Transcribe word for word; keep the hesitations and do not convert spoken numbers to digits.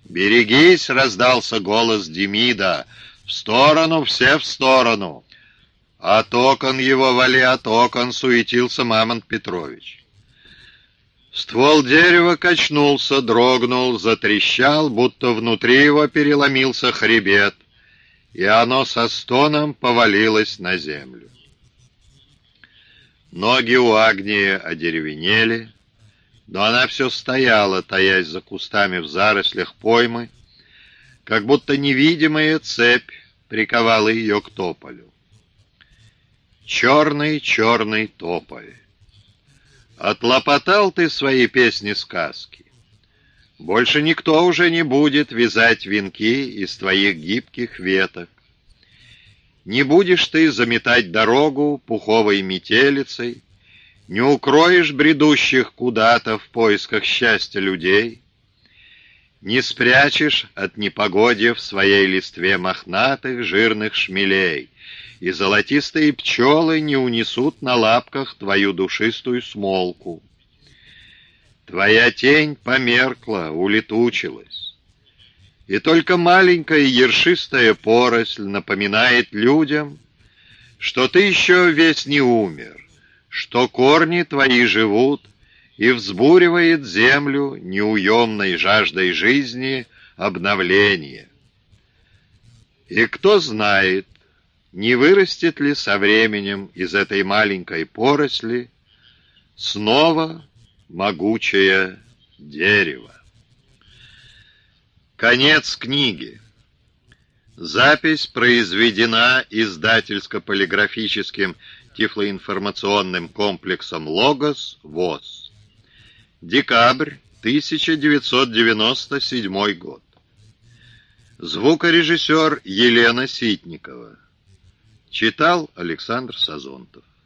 «Берегись!» — раздался голос Демида. «В сторону, все в сторону!» От окон его, вали, от окон, суетился Мамонт Петрович. Ствол дерева качнулся, дрогнул, затрещал, будто внутри его переломился хребет, и оно со стоном повалилось на землю. Ноги у Агнии одеревенели, но она все стояла, таясь за кустами в зарослях поймы, как будто невидимая цепь приковала ее к тополю. Черный-черный тополь, отлопотал ты свои песни-сказки. Больше никто уже не будет вязать венки из твоих гибких веток. Не будешь ты заметать дорогу пуховой метелицей, не укроешь бредущих куда-то в поисках счастья людей, не спрячешь от непогодья в своей листве мохнатых жирных шмелей, и золотистые пчелы не унесут на лапках твою душистую смолку. Твоя тень померкла, улетучилась, и только маленькая ершистая поросль напоминает людям, что ты еще весь не умер, что корни твои живут, и взбуривает землю неуемной жаждой жизни обновления. И кто знает, не вырастет ли со временем из этой маленькой поросли снова могучее дерево. Конец книги. Запись произведена издательско-полиграфическим тифлоинформационным комплексом «Логос» ВОС. Декабрь тысяча девятьсот девяносто седьмой год. Звукорежиссер Елена Ситникова. Читал Александр Сазонтов.